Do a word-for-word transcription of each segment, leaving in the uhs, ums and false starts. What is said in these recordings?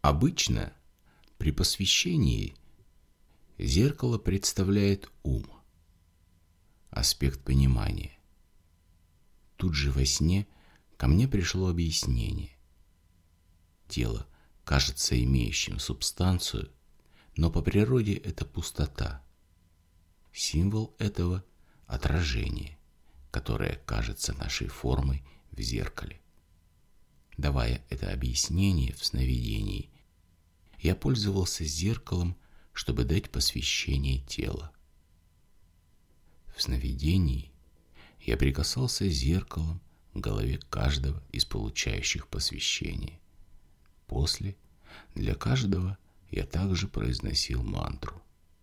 Обычно при посвящении зеркало представляет ум, аспект понимания. Тут же во сне ко мне пришло объяснение. Тело кажется имеющим субстанцию, но по природе это пустота. Символ этого – отражение, которое кажется нашей формой в зеркале. Давая это объяснение в сновидении, я пользовался зеркалом, чтобы дать посвящение тела. В сновидении я прикасался зеркалом к голове каждого из получающих посвящение. После для каждого я также произносил мантру.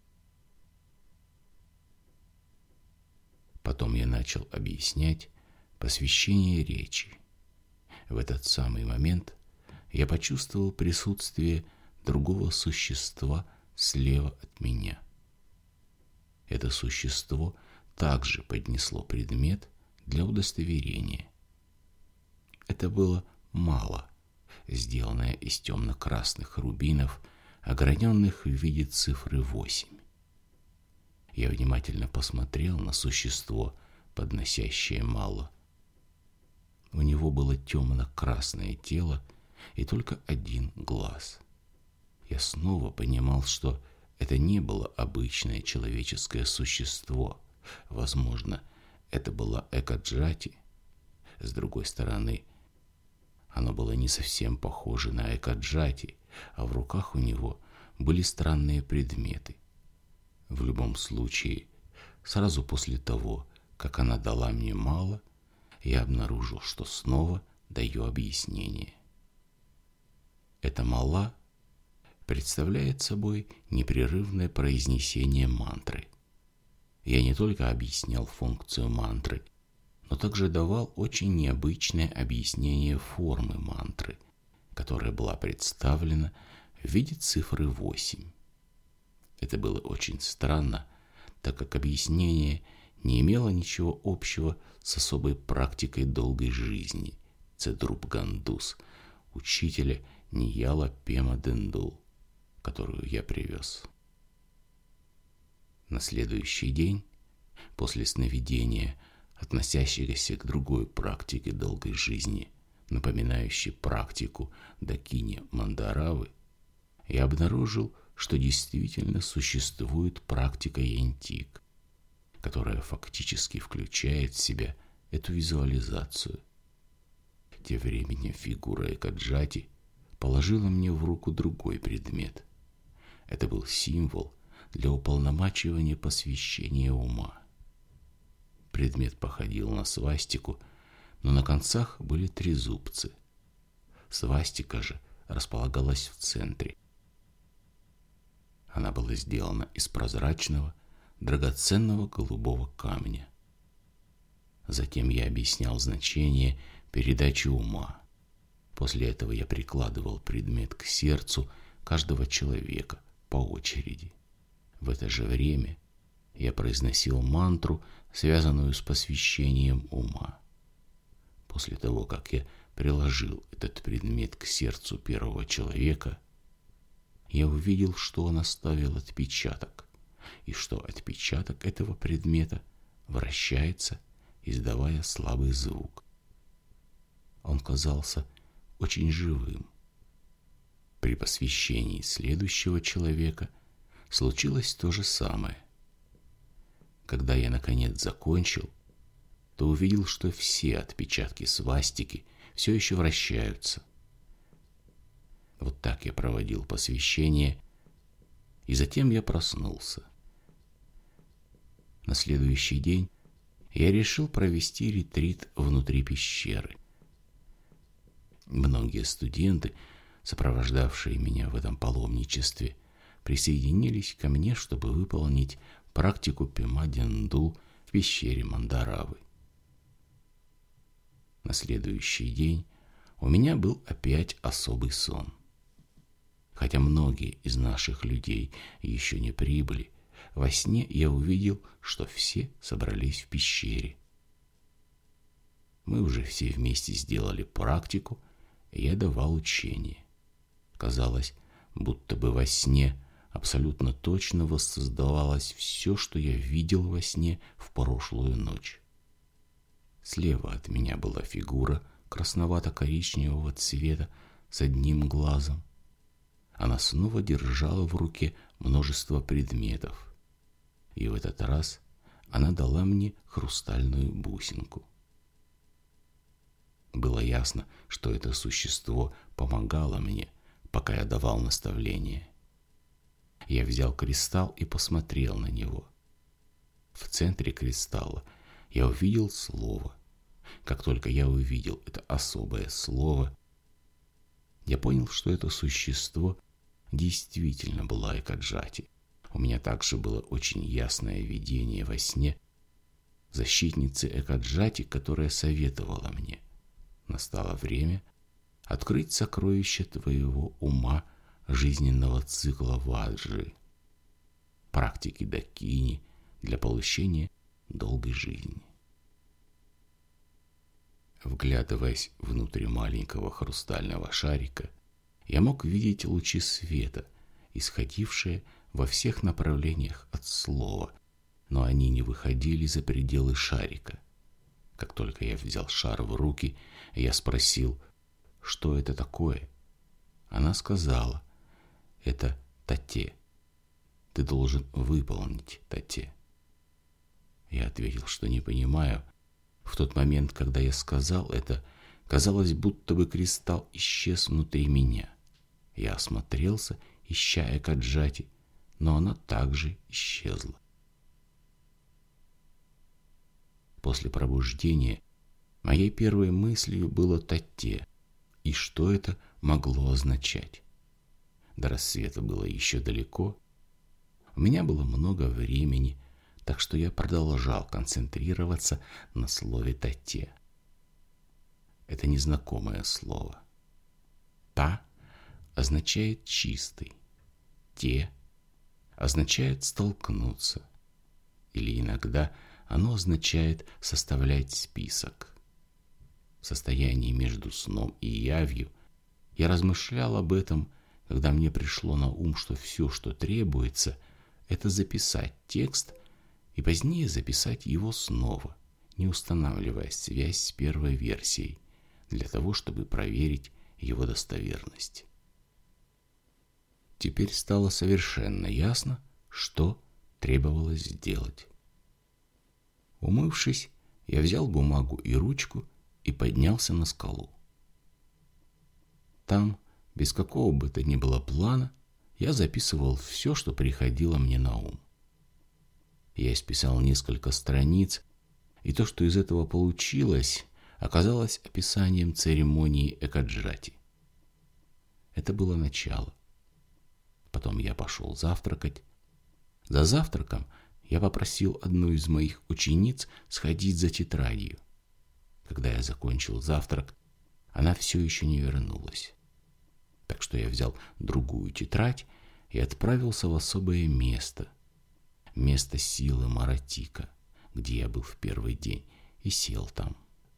Потом я начал объяснять посвящение речи. В этот самый момент я почувствовал присутствие другого существа слева от меня. Это существо также поднесло предмет для удостоверения. Это было мало, сделанное из темно-красных рубинов, ограненных в виде цифры восемь. Я внимательно посмотрел на существо, подносящее мало. У него было темно-красное тело и только один глаз. Я снова понимал, что это не было обычное человеческое существо. Возможно, это была Экаджати. С другой стороны, оно было не совсем похоже на Экаджати, а в руках у него были странные предметы. В любом случае, сразу после того, как она дала мне мало, я обнаружил, что снова даю объяснение. Эта мала представляет собой непрерывное произнесение мантры. Я не только объяснял функцию мантры, но также давал очень необычное объяснение формы мантры, которая была представлена в виде цифры восемь. Это было очень странно, так как объяснение не имело ничего общего с особой практикой долгой жизни Цедруб Гандус, учителя Нияла Пема Дендул, которую я привез. На следующий день, после сновидения, относящегося к другой практике долгой жизни, напоминающей практику Дакини Мандаравы, я обнаружил, что действительно существует практика Янтик, которая фактически включает в себя эту визуализацию. Тем временем фигура Экаджати положила мне в руку другой предмет. Это был символ для уполномачивания посвящения ума. Предмет походил на свастику, но на концах были трезубцы. Свастика же располагалась в центре. Она была сделана из прозрачного, драгоценного голубого камня. Затем я объяснял значение передачи ума. После этого я прикладывал предмет к сердцу каждого человека по очереди. В это же время я произносил мантру, связанную с посвящением ума. После того, как я приложил этот предмет к сердцу первого человека, я увидел, что он оставил отпечаток, и что отпечаток этого предмета вращается, издавая слабый звук. Он казался очень живым. При посвящении следующего человека случилось то же самое. Когда я наконец закончил, то увидел, что все отпечатки свастики все еще вращаются. Вот так я проводил посвящение, и затем я проснулся. На следующий день я решил провести ретрит внутри пещеры. Многие студенты, сопровождавшие меня в этом паломничестве, присоединились ко мне, чтобы выполнить практику Пема Дендул в пещере Мандаравы. На следующий день у меня был опять особый сон. Хотя многие из наших людей еще не прибыли, во сне я увидел, что все собрались в пещере. Мы уже все вместе сделали практику, и я давал учение. Казалось, будто бы во сне абсолютно точно воссоздавалось все, что я видел во сне в прошлую ночь. Слева от меня была фигура красновато-коричневого цвета с одним глазом. Она снова держала в руке множество предметов. И в этот раз она дала мне хрустальную бусинку. Было ясно, что это существо помогало мне, пока я давал наставления. Я взял кристалл и посмотрел на него. В центре кристалла я увидел слово. Как только я увидел это особое слово, я понял, что это существо действительно была Экаджати. У меня также было очень ясное видение во сне защитницы Экаджати, которая советовала мне: настало время открыть сокровища твоего ума, жизненного цикла Ваджи, практики Дакини для получения долгой жизни. Вглядываясь внутрь маленького хрустального шарика, я мог видеть лучи света, исходившие во всех направлениях от слова, но они не выходили за пределы шарика. Как только я взял шар в руки, я спросил, что это такое. Она сказала: это Тате. Ты должен выполнить Тате. Я ответил, что не понимаю. В тот момент, когда я сказал это, казалось, будто бы кристалл исчез внутри меня. Я осмотрелся, ища Экаджати, но она также исчезла. После пробуждения моей первой мыслью было Тате, и что это могло означать. До рассвета было еще далеко. У меня было много времени, так что я продолжал концентрироваться на слове Тате. Это незнакомое слово. Та означает чистый, те означает столкнуться, или иногда оно означает составлять список. В состоянии между сном и явью я размышлял об этом, когда мне пришло на ум, что все, что требуется, это записать текст и позднее записать его снова, не устанавливая связь с первой версией, для того, чтобы проверить его достоверность. Теперь стало совершенно ясно, что требовалось сделать. Умывшись, я взял бумагу и ручку и поднялся на скалу. Там, без какого бы то ни было плана, я записывал все, что приходило мне на ум. Я исписал несколько страниц, и то, что из этого получилось, оказалось описанием церемонии Экаджати. Это было начало. Потом я пошел завтракать. За завтраком я попросил одну из моих учениц сходить за тетрадью. Когда я закончил завтрак, она все еще не вернулась. Так что я взял другую тетрадь и отправился в особое место, место силы Маратика, где я был в первый день, и сел там.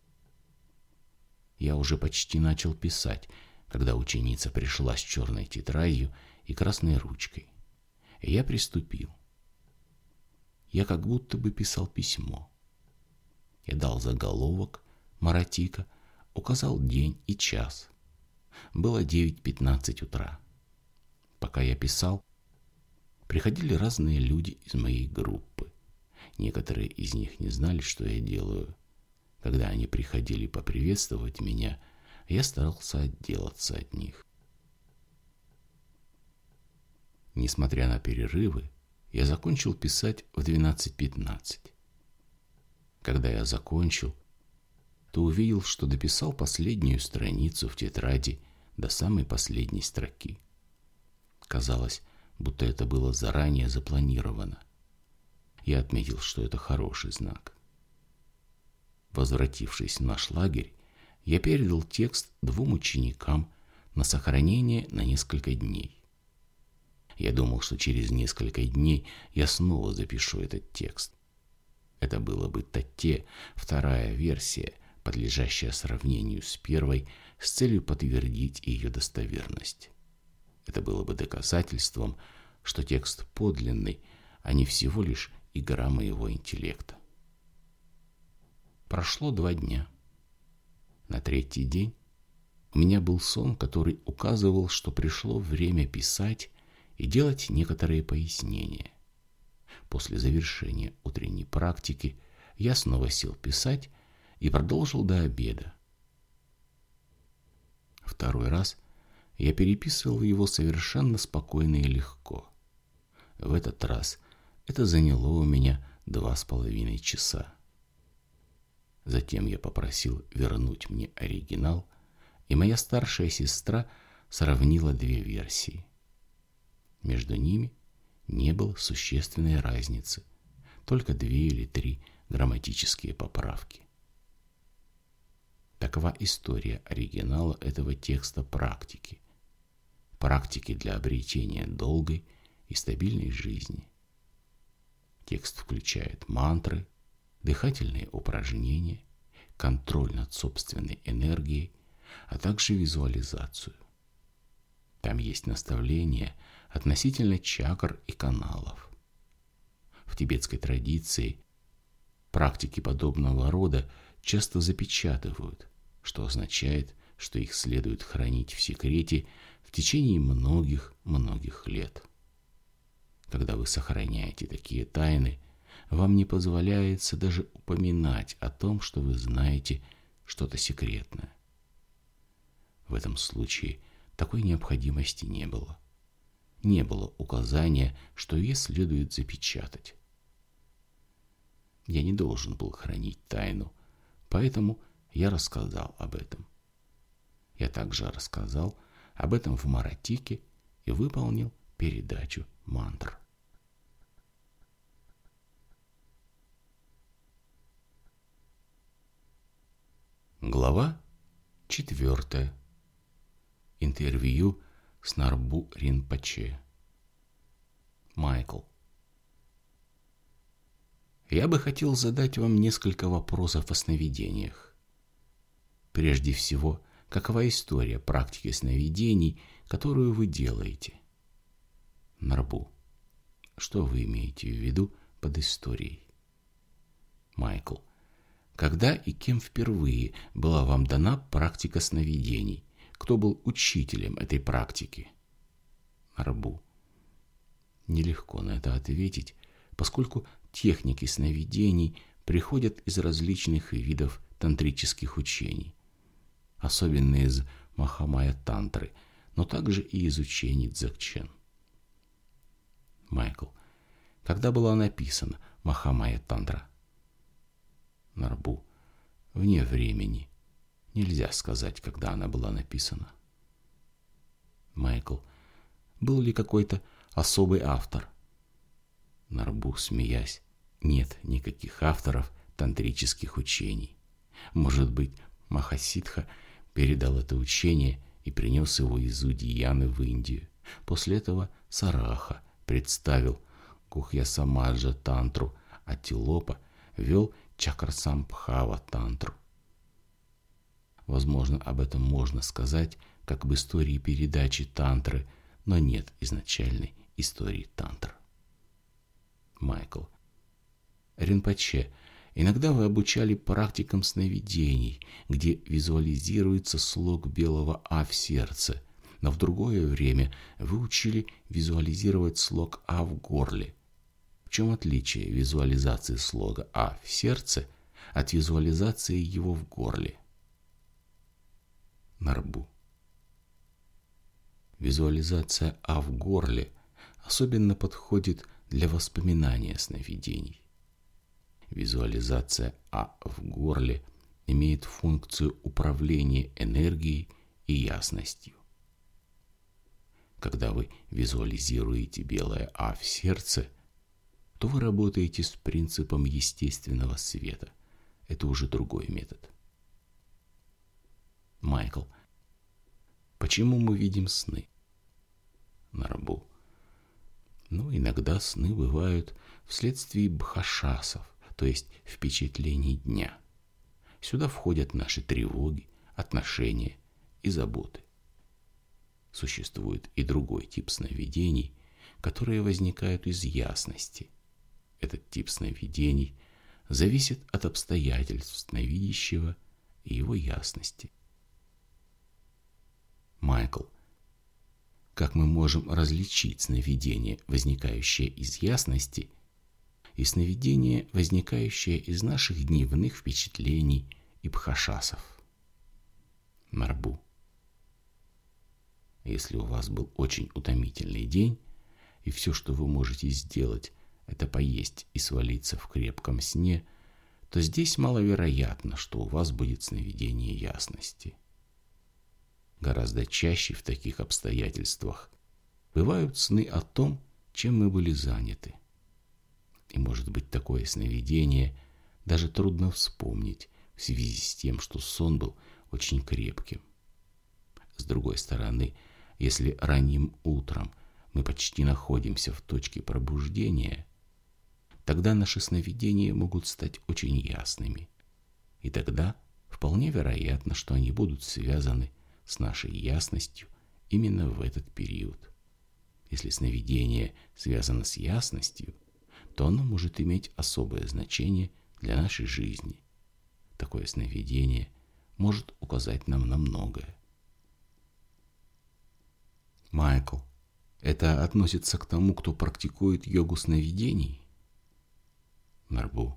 Я уже почти начал писать, когда ученица пришла с черной тетрадью и красной ручкой. И я приступил. Я как будто бы писал письмо. Я дал заголовок Маратика, указал день и час. Было девять пятнадцать утра. Пока я писал, приходили разные люди из моей группы. Некоторые из них не знали, что я делаю. Когда они приходили поприветствовать меня, я старался отделаться от них. Несмотря на перерывы, я закончил писать в двенадцать пятнадцать. Когда я закончил, то увидел, что дописал последнюю страницу в тетради до самой последней строки. Казалось, будто это было заранее запланировано. Я отметил, что это хороший знак. Возвратившись в наш лагерь, я передал текст двум ученикам на сохранение на несколько дней. Я думал, что через несколько дней я снова запишу этот текст. Это было бы Тате, вторая версия, подлежащая сравнению с первой, с целью подтвердить ее достоверность. Это было бы доказательством, что текст подлинный, а не всего лишь игра моего интеллекта. Прошло два дня. На третий день у меня был сон, который указывал, что пришло время писать и делать некоторые пояснения. После завершения утренней практики я снова сел писать и продолжил до обеда. Второй раз я переписывал его совершенно спокойно и легко. В этот раз это заняло у меня два с половиной часа. Затем я попросил вернуть мне оригинал, и моя старшая сестра сравнила две версии. Между ними не было существенной разницы, только две или три грамматические поправки. Такова история оригинала этого текста практики. Практики для обретения долгой и стабильной жизни. Текст включает мантры, дыхательные упражнения, контроль над собственной энергией, а также визуализацию. Там есть наставления относительно чакр и каналов. В тибетской традиции практики подобного рода часто запечатывают, что означает, что их следует хранить в секрете в течение многих-многих лет. Когда вы сохраняете такие тайны, вам не позволяется даже упоминать о том, что вы знаете что-то секретное. В этом случае такой необходимости не было. Не было указания, что ее следует запечатать. Я не должен был хранить тайну, поэтому я рассказал об этом. Я также рассказал об этом в Маратике и выполнил передачу мантр. Глава четвертая. Интервью с Нарбу Ринпоче. Майкл. Я бы хотел задать вам несколько вопросов о сновидениях. Прежде всего, какова история практики сновидений, которую вы делаете? Нарбу. Что вы имеете в виду под историей? Майкл. Когда и кем впервые была вам дана практика сновидений? Кто был учителем этой практики? Нарбу. Нелегко на это ответить, поскольку техники сновидений приходят из различных видов тантрических учений, особенно из Махамая-тантры, но также и из учений Дзогчен. Майкл. Когда была написана Махамая-тантра? Нарбу. Вне времени. Нельзя сказать, когда она была написана. Майкл. Был ли какой-то особый автор? Нарбу, смеясь. Нет никаких авторов тантрических учений. Может быть, Махасидха передал это учение и принес его из Удияны в Индию. После этого Сараха представил Гухья-самаджа тантру, а Тилопа вел Чакрасамбхава тантру. Возможно, об этом можно сказать, как об истории передачи тантры, но нет изначальной истории тантр. Майкл. Ринпоче, иногда вы обучали практикам сновидений, где визуализируется слог белого А в сердце, но в другое время вы учили визуализировать слог А в горле. В чем отличие визуализации слога А в сердце от визуализации его в горле? Нарбу. Визуализация А в горле особенно подходит для воспоминания сновидений. Визуализация А в горле имеет функцию управления энергией и ясностью. Когда вы визуализируете белое А в сердце, то вы работаете с принципом естественного света. Это уже другой метод. Майкл. Почему мы видим сны? Нарбу. Ну, иногда сны бывают вследствие бхашасов, то есть впечатлений дня. Сюда входят наши тревоги, отношения и заботы. существует и другой тип сновидений, которые возникают из ясности. Этот тип сновидений зависит от обстоятельств сновидящего и его ясности. Майкл, как мы можем различить сновидение, возникающее из ясности, и сновидение, возникающее из наших дневных впечатлений и бхашасов? Марбу. Если у вас был очень утомительный день, и все, что вы можете сделать, это поесть и свалиться в крепком сне, то здесь маловероятно, что у вас будет сновидение ясности. Гораздо чаще в таких обстоятельствах бывают сны о том, чем мы были заняты. И может быть, такое сновидение даже трудно вспомнить в связи с тем, что сон был очень крепким. С другой стороны, если ранним утром мы почти находимся в точке пробуждения, тогда наши сновидения могут стать очень ясными. И тогда вполне вероятно, что они будут связаны с нашей ясностью именно в этот период. Если сновидение связано с ясностью, то оно может иметь особое значение для нашей жизни. Такое сновидение может указать нам на многое. Майкл, это относится к тому, кто практикует йогу сновидений? Марбу.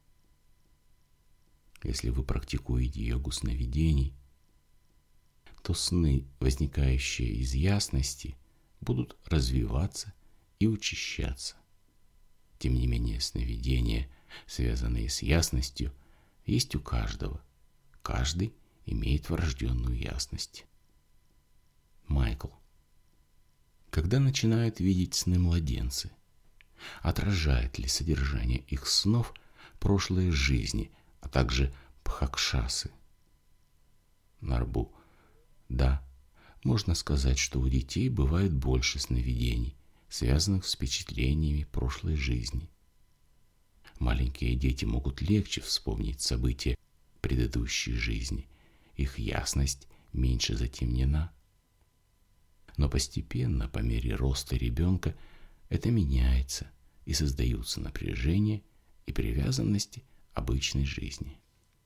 Если вы практикуете йогу сновидений, то сны, возникающие из ясности, будут развиваться и учащаться. Тем не менее, сновидения, связанные с ясностью, есть у каждого. Каждый имеет врожденную ясность. Майкл. Когда начинают видеть сны младенцы, отражает ли содержание их снов прошлые жизни, а также бхакшасы? Марбу. Да, можно сказать, что у детей бывает больше сновидений, связанных с впечатлениями прошлой жизни. Маленькие дети могут легче вспомнить события предыдущей жизни, их ясность меньше затемнена. Но постепенно, по мере роста ребенка, это меняется и создаются напряжение и привязанности обычной жизни.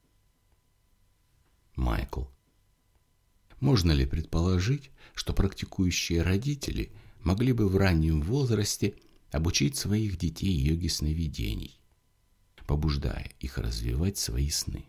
Майкл. Можно ли предположить, что практикующие родители могли бы в раннем возрасте обучить своих детей йоге сновидений, побуждая их развивать свои сны?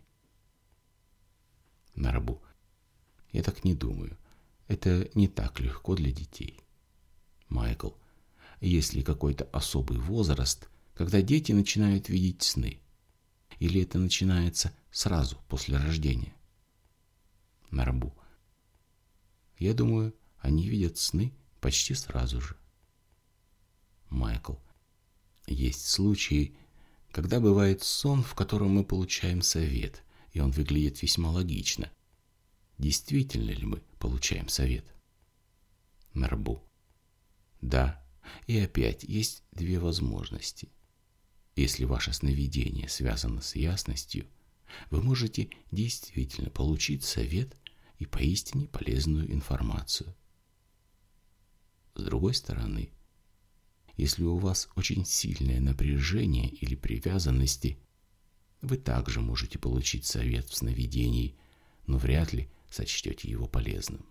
Марбу. Я так не думаю. Это не так легко для детей. Майкл. Есть ли какой-то особый возраст, когда дети начинают видеть сны? Или это начинается сразу после рождения? Марбу. Я думаю, они видят сны почти сразу же. Майкл. Есть случаи, когда бывает сон, в котором мы получаем совет, и он выглядит весьма логично. Действительно ли мы получаем совет? Марбу. Да, и опять есть две возможности. Если ваше сновидение связано с ясностью, вы можете действительно получить совет и поистине полезную информацию. С другой стороны, если у вас очень сильное напряжение или привязанности, вы также можете получить совет в сновидении, но вряд ли сочтете его полезным.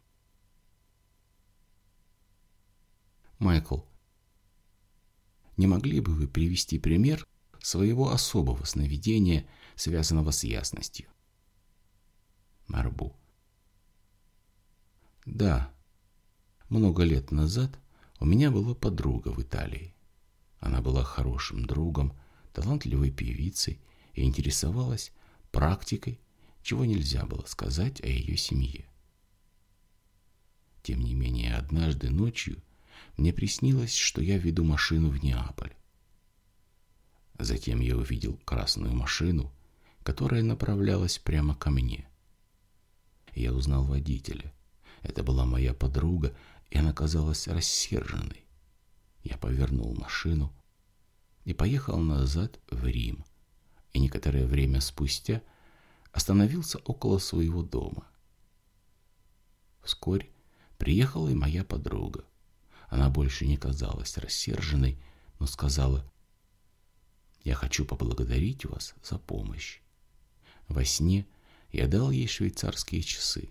Майкл, не могли бы вы привести пример своего особого сновидения, связанного с ясностью? Марбу. Да, много лет назад у меня была подруга в Италии. Она была хорошим другом, талантливой певицей и интересовалась практикой, чего нельзя было сказать о ее семье. Тем не менее, однажды ночью мне приснилось, что я веду машину в Неаполь. Затем я увидел красную машину, которая направлялась прямо ко мне. Я узнал водителя. Это была моя подруга, и она казалась рассерженной. Я повернул машину и поехал назад в Рим, и некоторое время спустя остановился около своего дома. Вскоре Приехала и моя подруга. Она больше не казалась рассерженной, но сказала: «Я хочу поблагодарить вас за помощь». Во сне я дал ей швейцарские часы.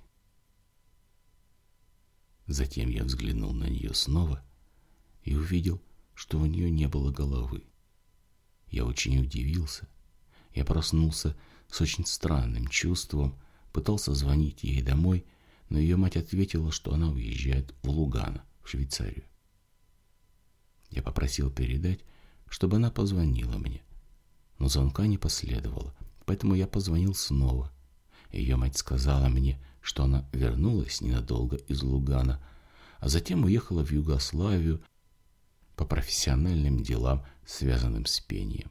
Затем я взглянул на нее снова и увидел, что у нее не было головы. Я очень удивился. Я проснулся с очень странным чувством, пытался звонить ей домой, но ее мать ответила, что она уезжает в Лугано, в Швейцарию. Я попросил передать, чтобы она позвонила мне, но звонка не последовало, поэтому я позвонил снова. Ее мать сказала мне, что она вернулась ненадолго из Лугано, а затем уехала в Югославию по профессиональным делам, связанным с пением.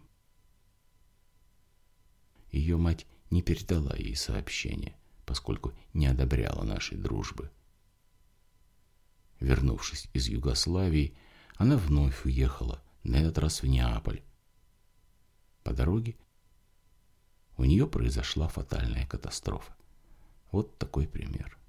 Ее мать не передала ей сообщение, поскольку не одобряла нашей дружбы. Вернувшись из Югославии, она вновь уехала, на этот раз в Неаполь. По дороге у нее произошла фатальная катастрофа. Вот такой пример.